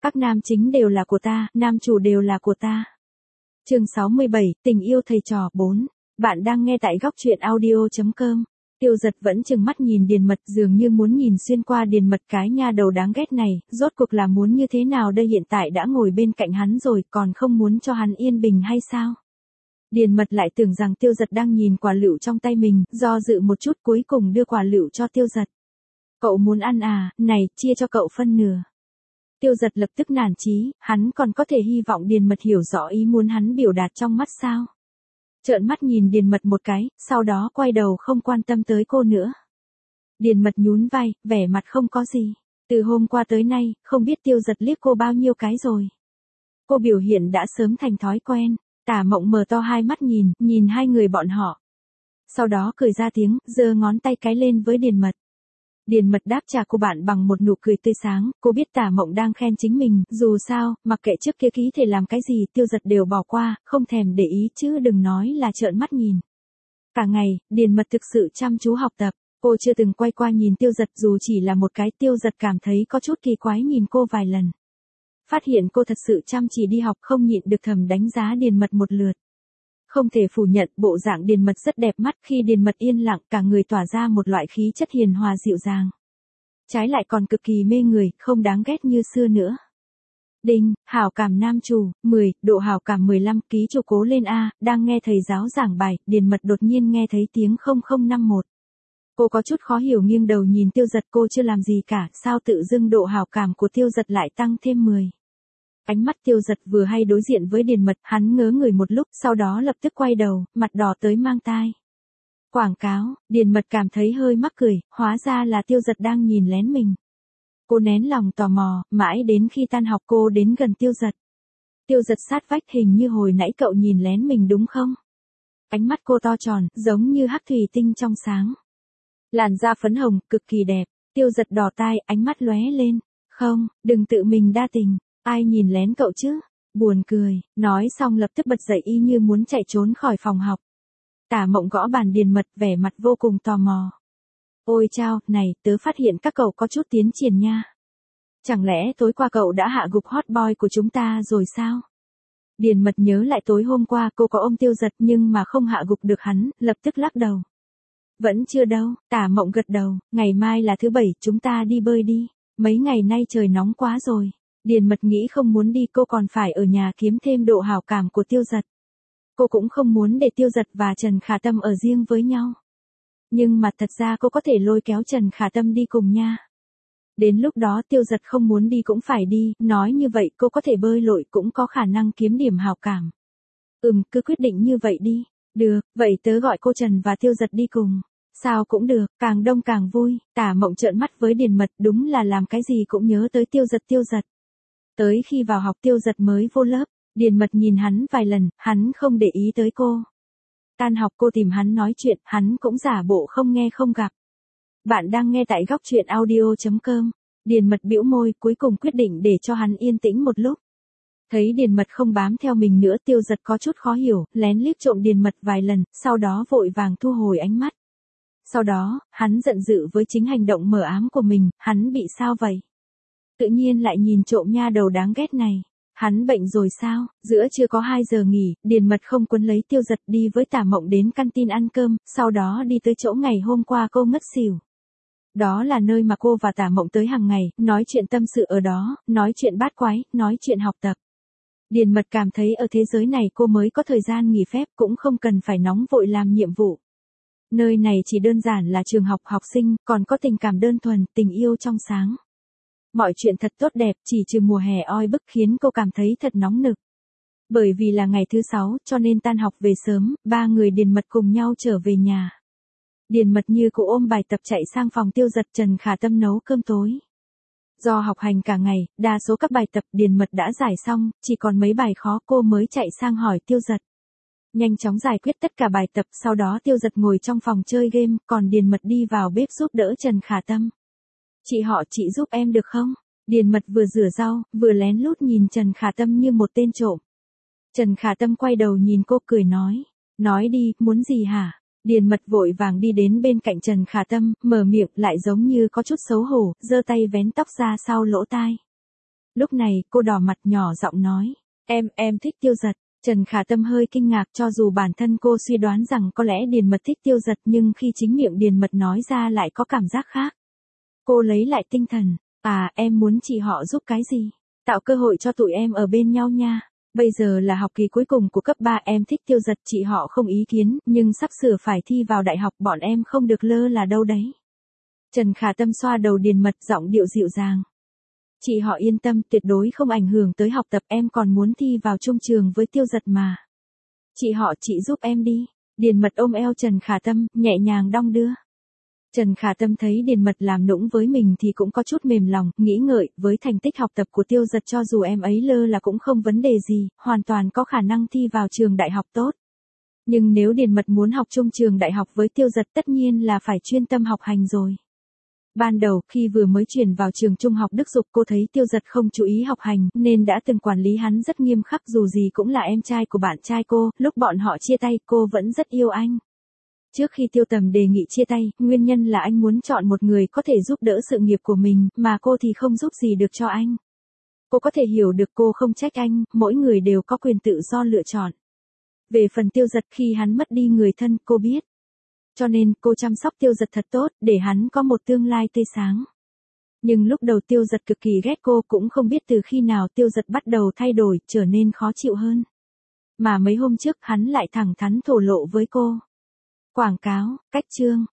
Các nam chính đều là của ta, nam chủ đều là của ta. Chương 67, tình yêu thầy trò 4. Bạn đang nghe tại góc truyện audio.com. Tiêu Giật vẫn trừng mắt nhìn Điền Mật, dường như muốn nhìn xuyên qua Điền Mật, cái nha đầu đáng ghét này, rốt cuộc là muốn như thế nào đây, hiện tại đã ngồi bên cạnh hắn rồi, còn không muốn cho hắn yên bình hay sao? Điền Mật lại tưởng rằng Tiêu Giật đang nhìn quả lựu trong tay mình, do dự một chút cuối cùng đưa quả lựu cho Tiêu Giật. Cậu muốn ăn à, này, chia cho cậu phân nửa. Tiêu Giật lập tức nản chí, hắn còn có thể hy vọng Điền Mật hiểu rõ ý muốn hắn biểu đạt trong mắt sao? Trợn mắt nhìn Điền Mật một cái, sau đó quay đầu không quan tâm tới cô nữa. Điền Mật nhún vai, vẻ mặt không có gì. Từ hôm qua tới nay, không biết Tiêu Giật liếc cô bao nhiêu cái rồi. Cô biểu hiện đã sớm thành thói quen. Tả Mộng mở to hai mắt nhìn hai người bọn họ. Sau đó cười ra tiếng, giơ ngón tay cái lên với Điền Mật. Điền Mật đáp trả cô bạn bằng một nụ cười tươi sáng, cô biết Tả Mộng đang khen chính mình, dù sao, mặc kệ trước kia ký thể làm cái gì, Tiêu Giật đều bỏ qua, không thèm để ý chứ đừng nói là trợn mắt nhìn. Cả ngày, Điền Mật thực sự chăm chú học tập, cô chưa từng quay qua nhìn Tiêu Giật, dù chỉ là một cái. Tiêu Giật cảm thấy có chút kỳ quái nhìn cô vài lần. Phát hiện cô thật sự chăm chỉ đi học, không nhịn được thầm đánh giá Điền Mật một lượt. Không thể phủ nhận, bộ dạng Điền Mật rất đẹp mắt, khi Điền Mật yên lặng, cả người tỏa ra một loại khí chất hiền hòa dịu dàng. Trái lại còn cực kỳ mê người, không đáng ghét như xưa nữa. Đinh, hảo cảm nam chủ, 10, độ hảo cảm 15, ký chủ cố lên A, đang nghe thầy giáo giảng bài, Điền Mật đột nhiên nghe thấy tiếng 0051. Cô có chút khó hiểu nghiêng đầu nhìn Tiêu Giật, cô chưa làm gì cả, sao tự dưng độ hảo cảm của Tiêu Giật lại tăng thêm 10. Ánh mắt Tiêu Giật vừa hay đối diện với Điền Mật, hắn ngớ người một lúc, sau đó lập tức quay đầu, mặt đỏ tới mang tai. Quảng cáo, Điền Mật cảm thấy hơi mắc cười, hóa ra là Tiêu Giật đang nhìn lén mình. Cô nén lòng tò mò, mãi đến khi tan học cô đến gần Tiêu Giật. Tiêu Giật sát vách, hình như hồi nãy cậu nhìn lén mình đúng không? Ánh mắt cô to tròn, giống như hắc thủy tinh trong sáng. Làn da phấn hồng, cực kỳ đẹp. Tiêu Giật đỏ tai, ánh mắt lóe lên. Không, đừng tự mình đa tình. Ai nhìn lén cậu chứ? Buồn cười, nói xong lập tức bật dậy y như muốn chạy trốn khỏi phòng học. Tả Mộng gõ bàn Điền Mật, vẻ mặt vô cùng tò mò. Ôi chao, này, tớ phát hiện các cậu có chút tiến triển nha. Chẳng lẽ tối qua cậu đã hạ gục hot boy của chúng ta rồi sao? Điền Mật nhớ lại tối hôm qua cô có ôm Tiêu Giật nhưng mà không hạ gục được hắn, lập tức lắc đầu. Vẫn chưa đâu, Tả Mộng gật đầu, ngày mai là thứ Bảy, chúng ta đi bơi đi. Mấy ngày nay trời nóng quá rồi. Điền Mật nghĩ không muốn đi, cô còn phải ở nhà kiếm thêm độ hảo cảm của Tiêu Giật. Cô cũng không muốn để Tiêu Giật và Trần Khả Tâm ở riêng với nhau. Nhưng mà thật ra cô có thể lôi kéo Trần Khả Tâm đi cùng nha. Đến lúc đó Tiêu Giật không muốn đi cũng phải đi, nói như vậy cô có thể bơi lội, cũng có khả năng kiếm điểm hảo cảm. Cứ quyết định như vậy đi. Được, vậy tớ gọi cô Trần và Tiêu Giật đi cùng. Sao cũng được, càng đông càng vui. Tả Mộng trợn mắt với Điền Mật, đúng là làm cái gì cũng nhớ tới Tiêu Giật. Tới khi vào học Tiêu Giật mới vô lớp, Điền Mật nhìn hắn vài lần, hắn không để ý tới cô. Tan học cô tìm hắn nói chuyện, hắn cũng giả bộ không nghe không gặp. Bạn đang nghe tại góc truyện audio.com. Điền Mật bĩu môi, cuối cùng quyết định để cho hắn yên tĩnh một lúc. Thấy Điền Mật không bám theo mình nữa, Tiêu Giật có chút khó hiểu, lén liếc trộm Điền Mật vài lần, sau đó vội vàng thu hồi ánh mắt. Sau đó, hắn giận dữ với chính hành động mờ ám của mình, hắn bị sao vậy? Tự nhiên lại nhìn trộm nha đầu đáng ghét này. Hắn bệnh rồi sao? Giữa trưa có 2 giờ nghỉ, Điền Mật không quấn lấy Tiêu Giật, đi với Tả Mộng đến canteen ăn cơm, sau đó đi tới chỗ ngày hôm qua cô ngất xỉu. Đó là nơi mà cô và Tả Mộng tới hàng ngày, nói chuyện tâm sự ở đó, nói chuyện bát quái, nói chuyện học tập. Điền Mật cảm thấy ở thế giới này cô mới có thời gian nghỉ phép, cũng không cần phải nóng vội làm nhiệm vụ. Nơi này chỉ đơn giản là trường học, học sinh, còn có tình cảm đơn thuần, tình yêu trong sáng. Mọi chuyện thật tốt đẹp, chỉ trừ mùa hè oi bức khiến cô cảm thấy thật nóng nực. Bởi vì là ngày thứ 6, cho nên tan học về sớm, 3 người Điền Mật cùng nhau trở về nhà. Điền Mật như cụ ôm bài tập chạy sang phòng Tiêu Giật, Trần Khả Tâm nấu cơm tối. Do học hành cả ngày, đa số các bài tập Điền Mật đã giải xong, chỉ còn mấy bài khó cô mới chạy sang hỏi Tiêu Giật. Nhanh chóng giải quyết tất cả bài tập, sau đó Tiêu Giật ngồi trong phòng chơi game, còn Điền Mật đi vào bếp giúp đỡ Trần Khả Tâm. Chị giúp em được không? Điền Mật vừa rửa rau, vừa lén lút nhìn Trần Khả Tâm như một tên trộm. Trần Khả Tâm quay đầu nhìn cô cười nói đi, muốn gì hả? Điền Mật vội vàng đi đến bên cạnh Trần Khả Tâm, mở miệng lại giống như có chút xấu hổ, giơ tay vén tóc ra sau lỗ tai. Lúc này, cô đỏ mặt nhỏ giọng nói. Em thích Tiêu Giật. Trần Khả Tâm hơi kinh ngạc cho dù bản thân cô suy đoán rằng có lẽ Điền Mật thích Tiêu Giật nhưng khi chính miệng Điền Mật nói ra lại có cảm giác khác. Cô lấy lại tinh thần. Em muốn chị họ giúp cái gì? Tạo cơ hội cho tụi em ở bên nhau nha. Bây giờ là học kỳ cuối cùng của cấp 3 em thích Tiêu Giật chị họ không ý kiến nhưng sắp sửa phải thi vào đại học bọn em không được lơ là đâu đấy. Trần Khả Tâm xoa đầu Điền Mật giọng điệu dịu dàng. Chị họ yên tâm tuyệt đối không ảnh hưởng tới học tập em còn muốn thi vào chung trường với Tiêu Giật mà. Chị họ chị giúp em đi. Điền Mật ôm eo Trần Khả Tâm, nhẹ nhàng đong đưa. Trần Khả Tâm thấy Điền Mật làm nũng với mình thì cũng có chút mềm lòng, nghĩ ngợi, với thành tích học tập của Tiêu Giật cho dù em ấy lơ là cũng không vấn đề gì, hoàn toàn có khả năng thi vào trường đại học tốt. Nhưng nếu Điền Mật muốn học chung trường đại học với Tiêu Giật tất nhiên là phải chuyên tâm học hành rồi. Ban đầu, khi vừa mới chuyển vào trường trung học Đức Dục cô thấy Tiêu Giật không chú ý học hành, nên đã từng quản lý hắn rất nghiêm khắc dù gì cũng là em trai của bạn trai cô, lúc bọn họ chia tay cô vẫn rất yêu anh. Trước khi Tiêu Tầm đề nghị chia tay, nguyên nhân là anh muốn chọn một người có thể giúp đỡ sự nghiệp của mình, mà cô thì không giúp gì được cho anh. Cô có thể hiểu được cô không trách anh, mỗi người đều có quyền tự do lựa chọn. Về phần Tiêu Giật khi hắn mất đi người thân, cô biết. Cho nên, cô chăm sóc Tiêu Giật thật tốt, để hắn có một tương lai tươi sáng. Nhưng lúc đầu Tiêu Giật cực kỳ ghét cô cũng không biết từ khi nào Tiêu Giật bắt đầu thay đổi, trở nên khó chịu hơn. Mà mấy hôm trước hắn lại thẳng thắn thổ lộ với cô. Quảng cáo, cách chương.